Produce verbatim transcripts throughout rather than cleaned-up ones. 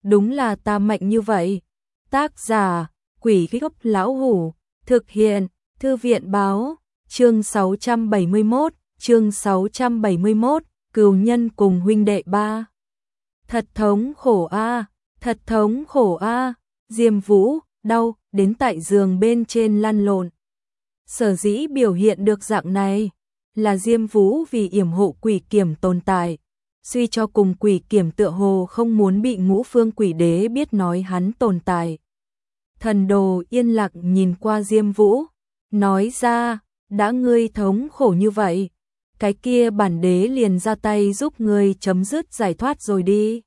đúng là ta mạnh như vậy. Tác giả, Quỷ Gốc Lão Hủ, thực hiện, Thư viện báo, chương sáu trăm bảy mươi mốt, chương sáu trăm bảy mươi mốt, cừu nhân cùng huynh đệ ba. Thật thống khổ a, thật thống khổ a, Diêm Vũ, đau, đến tại giường bên trên lăn lộn. Sở dĩ biểu hiện được dạng này, là Diêm Vũ vì yểm hộ quỷ kiểm tồn tại, suy cho cùng quỷ kiểm tựa hồ không muốn bị Ngũ Phương Quỷ Đế biết nói hắn tồn tại. Thần Đồ yên lặng nhìn qua Diêm Vũ, nói ra, đã ngươi thống khổ như vậy, cái kia bản đế liền ra tay giúp ngươi chấm dứt giải thoát rồi đi.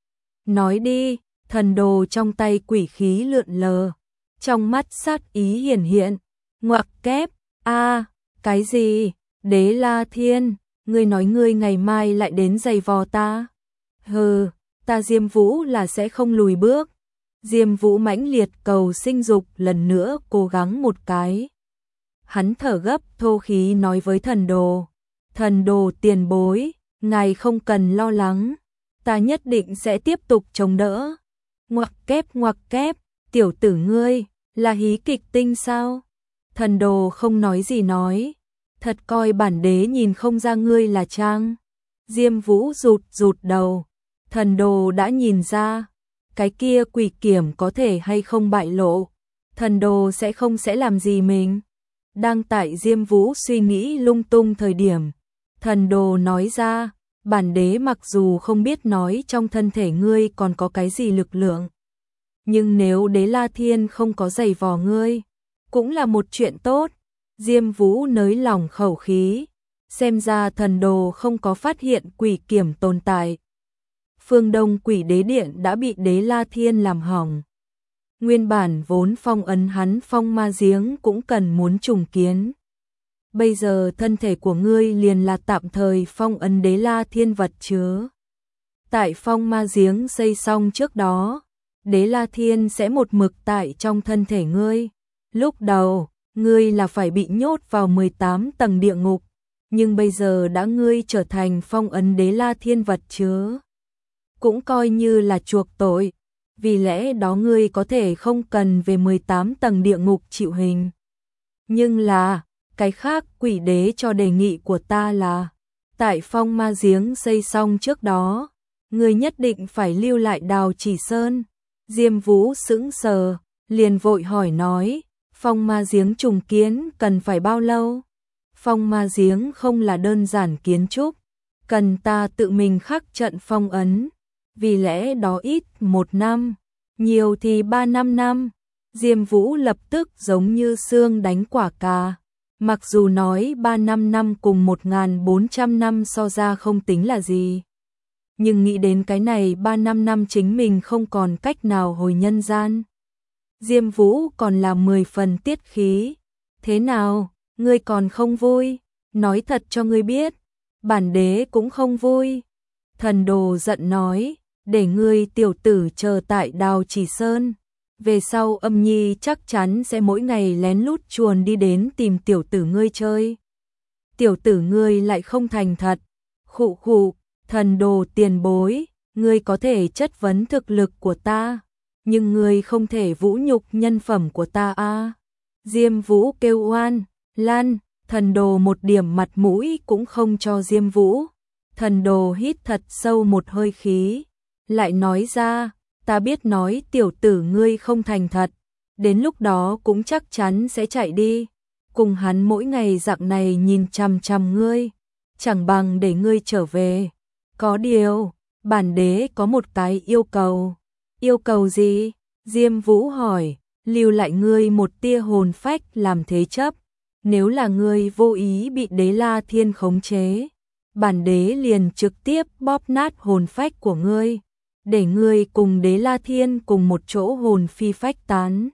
Nói đi, Thần Đồ trong tay quỷ khí lượn lờ, trong mắt sát ý hiển hiện, ngoặc kép, a, cái gì, Đế La Thiên, ngươi nói ngươi ngày mai lại đến giày vò ta. Hừ, ta Diêm Vũ là sẽ không lùi bước. Diêm Vũ mãnh liệt cầu sinh dục lần nữa cố gắng một cái. Hắn thở gấp thô khí nói với Thần Đồ, Thần Đồ tiền bối, ngài không cần lo lắng, ta nhất định sẽ tiếp tục chống đỡ. Ngoặc kép ngoặc kép, tiểu tử ngươi, là hí kịch tinh sao? Thần Đồ không nói gì nói, thật coi bản đế nhìn không ra ngươi là trang. Diêm Vũ rụt rụt đầu, Thần Đồ đã nhìn ra, cái kia quỷ kiểm có thể hay không bại lộ, Thần Đồ sẽ không sẽ làm gì mình. Đang tại Diêm Vũ suy nghĩ lung tung thời điểm, Thần Đồ nói ra, bản đế mặc dù không biết nói trong thân thể ngươi còn có cái gì lực lượng, nhưng nếu Đế La Thiên không có giày vò ngươi, cũng là một chuyện tốt. Diêm Vũ nới lỏng khẩu khí, xem ra Thần Đồ không có phát hiện quỷ kiểm tồn tại. Phương Đông Quỷ Đế Điện đã bị Đế La Thiên làm hỏng. Nguyên bản vốn phong ấn hắn phong ma giếng cũng cần muốn trùng kiến. Bây giờ thân thể của ngươi liền là tạm thời phong ấn Đế La Thiên vật chứa. Tại phong ma giếng xây xong trước đó, Đế La Thiên sẽ một mực tại trong thân thể ngươi. Lúc đầu, ngươi là phải bị nhốt vào mười tám tầng địa ngục, nhưng bây giờ đã ngươi trở thành phong ấn Đế La Thiên vật chứa, cũng coi như là chuộc tội, vì lẽ đó ngươi có thể không cần về mười tám tầng địa ngục chịu hình. Nhưng là, cái khác quỷ đế cho đề nghị của ta là, tại phong ma giếng xây xong trước đó, ngươi nhất định phải lưu lại Đào Chỉ Sơn. Diêm Vũ sững sờ, liền vội hỏi nói, phong ma giếng trùng kiến cần phải bao lâu? Phong ma giếng không là đơn giản kiến trúc, cần ta tự mình khắc trận phong ấn, vì lẽ đó ít một năm, nhiều thì ba năm năm. Diêm Vũ lập tức giống như xương đánh quả cà, mặc dù nói ba năm năm cùng một nghìn bốn trăm năm so ra không tính là gì, nhưng nghĩ đến cái này ba năm năm chính mình không còn cách nào hồi nhân gian. Diêm Vũ còn là mười phần tiết khí. Thế nào, ngươi còn không vui? Nói thật cho ngươi biết, bản đế cũng không vui. Thần Đồ giận nói, để ngươi tiểu tử chờ tại Đào Chỉ Sơn. Về sau Âm Nhi chắc chắn sẽ mỗi ngày lén lút chuồn đi đến tìm tiểu tử ngươi chơi. Tiểu tử ngươi lại không thành thật. Khụ khụ, Thần Đồ tiền bối, ngươi có thể chất vấn thực lực của ta, nhưng ngươi không thể vũ nhục nhân phẩm của ta a. Diêm Vũ kêu oan, lan, Thần Đồ một điểm mặt mũi cũng không cho Diêm Vũ. Thần Đồ hít thật sâu một hơi khí, lại nói ra, ta biết nói tiểu tử ngươi không thành thật, đến lúc đó cũng chắc chắn sẽ chạy đi, cùng hắn mỗi ngày dạng này nhìn chằm chằm ngươi, chẳng bằng để ngươi trở về. Có điều, bản đế có một cái yêu cầu. Yêu cầu gì? Diêm Vũ hỏi, lưu lại ngươi một tia hồn phách làm thế chấp, nếu là ngươi vô ý bị Đế La Thiên khống chế, bản đế liền trực tiếp bóp nát hồn phách của ngươi, để ngươi cùng Đế La Thiên cùng một chỗ hồn phi phách tán.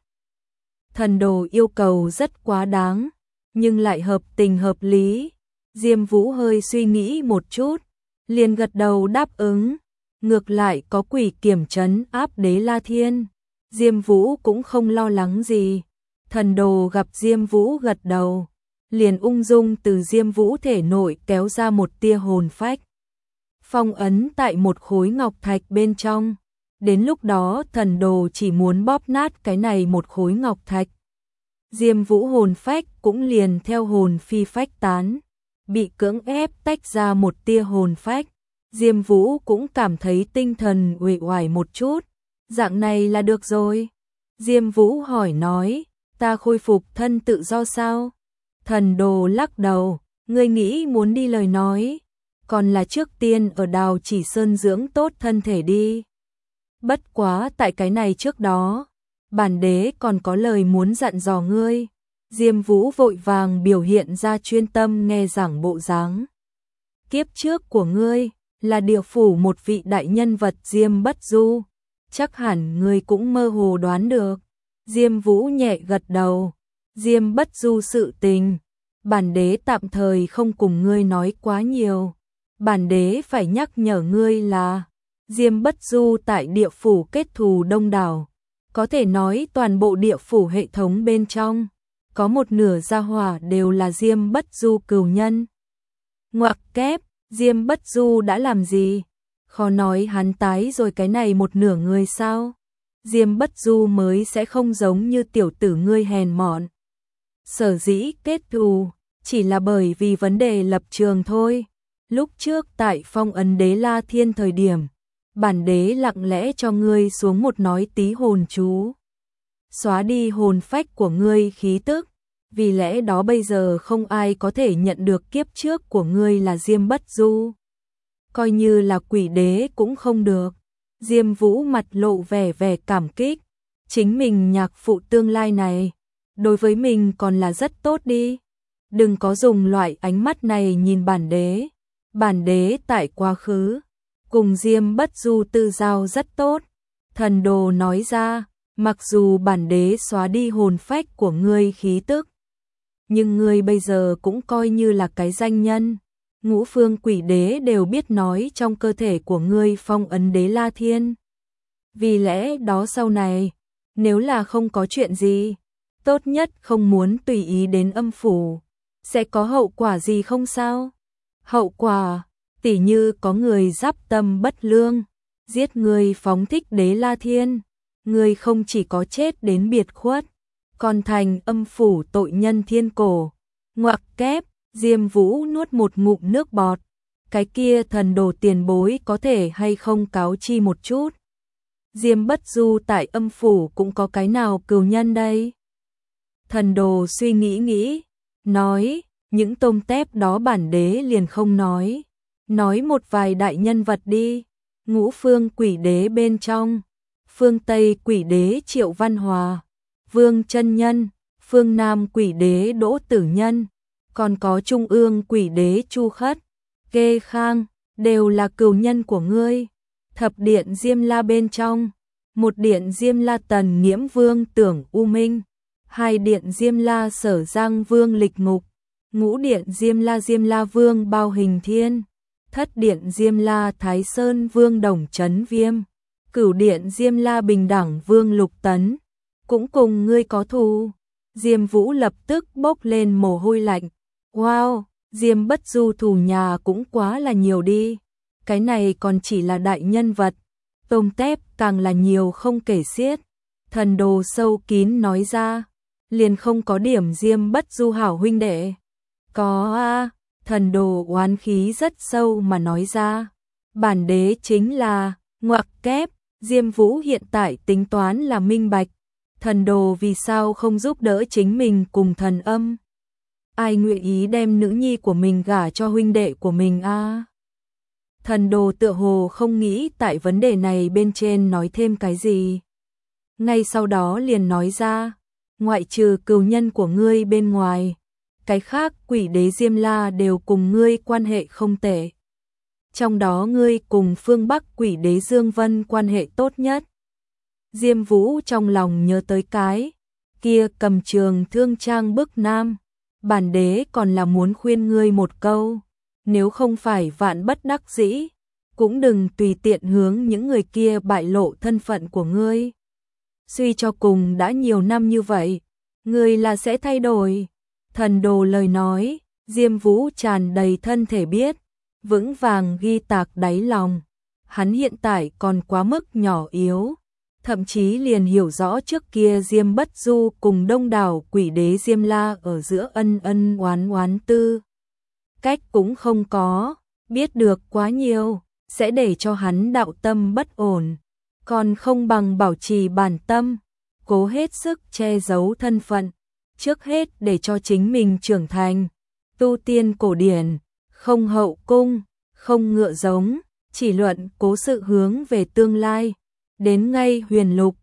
Thần Đồ yêu cầu rất quá đáng, nhưng lại hợp tình hợp lý. Diêm Vũ hơi suy nghĩ một chút, liền gật đầu đáp ứng. Ngược lại có quỷ kiểm trấn áp Đế La Thiên, Diêm Vũ cũng không lo lắng gì. Thần Đồ gặp Diêm Vũ gật đầu, liền ung dung từ Diêm Vũ thể nội kéo ra một tia hồn phách, phong ấn tại một khối ngọc thạch bên trong. Đến lúc đó thần đồ chỉ muốn bóp nát cái này một khối ngọc thạch. Diêm Vũ hồn phách cũng liền theo hồn phi phách tán, bị cưỡng ép tách ra một tia hồn phách. Diêm Vũ cũng cảm thấy tinh thần uể oải một chút, dạng này là được rồi. Diêm Vũ hỏi nói, ta khôi phục thân tự do sao? Thần đồ lắc đầu, ngươi nghĩ muốn đi lời nói, còn là trước tiên ở Đào Chỉ Sơn dưỡng tốt thân thể đi. Bất quá tại cái này trước đó, bản đế còn có lời muốn dặn dò ngươi. Diêm Vũ vội vàng biểu hiện ra chuyên tâm nghe giảng bộ dáng. Kiếp trước của ngươi là địa phủ một vị đại nhân vật Diêm Bất Du, chắc hẳn ngươi cũng mơ hồ đoán được. Diêm Vũ nhẹ gật đầu. Diêm Bất Du sự tình, bản đế tạm thời không cùng ngươi nói quá nhiều. Bản đế phải nhắc nhở ngươi là Diêm Bất Du tại địa phủ kết thù đông đảo, có thể nói toàn bộ địa phủ hệ thống bên trong, có một nửa gia hỏa đều là Diêm Bất Du cừu nhân. Ngoặc kép, Diêm Bất Du đã làm gì? Khó nói hắn tái rồi cái này một nửa người sao? Diêm Bất Du mới sẽ không giống như tiểu tử ngươi hèn mọn. Sở dĩ kết thù, chỉ là bởi vì vấn đề lập trường thôi. Lúc trước tại phong ấn đế La Thiên thời điểm, bản đế lặng lẽ cho ngươi xuống một nói tí hồn chú, xóa đi hồn phách của ngươi khí tức, vì lẽ đó bây giờ không ai có thể nhận được kiếp trước của ngươi là Diêm Bất Du. Coi như là quỷ đế cũng không được. Diêm Vũ mặt lộ vẻ vẻ cảm kích, chính mình nhạc phụ tương lai này, đối với mình còn là rất tốt đi. Đừng có dùng loại ánh mắt này nhìn bản đế. Bản đế tại quá khứ cùng Diêm Bất Du tư giao rất tốt. Thần đồ nói ra, mặc dù bản đế xóa đi hồn phách của ngươi khí tức, nhưng ngươi bây giờ cũng coi như là cái danh nhân. Ngũ phương quỷ đế đều biết nói trong cơ thể của ngươi phong ấn đế La Thiên. Vì lẽ đó sau này, nếu là không có chuyện gì, tốt nhất không muốn tùy ý đến âm phủ. Sẽ có hậu quả gì không sao? Hậu quả, tỉ như có người giáp tâm bất lương, giết người phóng thích đế La Thiên, người không chỉ có chết đến biệt khuất, còn thành âm phủ tội nhân thiên cổ. Ngoặc kép, Diêm Vũ nuốt một ngụm nước bọt. Cái kia thần đồ tiền bối có thể hay không cáo chi một chút? Diêm Bất Du tại âm phủ cũng có cái nào cừu nhân đây? Thần đồ suy nghĩ nghĩ, nói, những tôm tép đó bản đế liền không nói. Nói một vài đại nhân vật đi. Ngũ phương quỷ đế bên trong, phương Tây quỷ đế Triệu Văn Hòa, Vương Chân Nhân, phương Nam quỷ đế Đỗ Tử Nhân, còn có trung ương quỷ đế Chu Khất, Kê Khang, đều là cừu nhân của ngươi. Thập điện Diêm La bên trong, một điện Diêm La Tần Nghiễm Vương Tưởng U Minh, hai điện Diêm La Sở Giang Vương Lịch Ngục, ngũ điện Diêm La Diêm La Vương Bao Hình Thiên, thất điện Diêm La Thái Sơn Vương Đồng Chấn Viêm, cửu điện Diêm La Bình Đẳng Vương Lục Tấn, cũng cùng ngươi có thù. Diêm Vũ lập tức bốc lên mồ hôi lạnh. Wow, Diêm Bất Du thù nhà cũng quá là nhiều đi. Cái này còn chỉ là đại nhân vật, tôm tép càng là nhiều không kể xiết. Thần đồ sâu kín nói ra, liền không có điểm Diêm Bất Du hảo huynh đệ. Có a, thần đồ oán khí rất sâu mà nói ra. Bản đế chính là, ngoặc kép, Diêm Vũ hiện tại tính toán là minh bạch. Thần đồ vì sao không giúp đỡ chính mình cùng thần âm? Ai nguyện ý đem nữ nhi của mình gả cho huynh đệ của mình a? À? Thần đồ tựa hồ không nghĩ tại vấn đề này bên trên nói thêm cái gì. Ngay sau đó liền nói ra, ngoại trừ cừu nhân của ngươi bên ngoài, cái khác quỷ đế Diêm La đều cùng ngươi quan hệ không tệ. Trong đó ngươi cùng phương Bắc quỷ đế Dương Vân quan hệ tốt nhất. Diêm Vũ trong lòng nhớ tới cái kia cầm trường thương trang bức nam. Bản đế còn là muốn khuyên ngươi một câu, nếu không phải vạn bất đắc dĩ, cũng đừng tùy tiện hướng những người kia bại lộ thân phận của ngươi. Suy cho cùng đã nhiều năm như vậy, ngươi là sẽ thay đổi. Thần đồ lời nói, Diêm Vũ tràn đầy thân thể biết, vững vàng ghi tạc đáy lòng. hắn hiện tại còn quá mức nhỏ yếu, thậm chí liền hiểu rõ trước kia Diêm Bất Du cùng đông đảo quỷ đế Diêm La ở giữa ân ân oán oán tư. Cách cũng không có, biết được quá nhiều, sẽ để cho hắn đạo tâm bất ổn, còn không bằng bảo trì bản tâm, cố hết sức che giấu thân phận, trước hết để cho chính mình trưởng thành, tu tiên cổ điển, không hậu cung, không ngựa giống, chỉ luận cố sự hướng về tương lai, đến ngay huyền lục,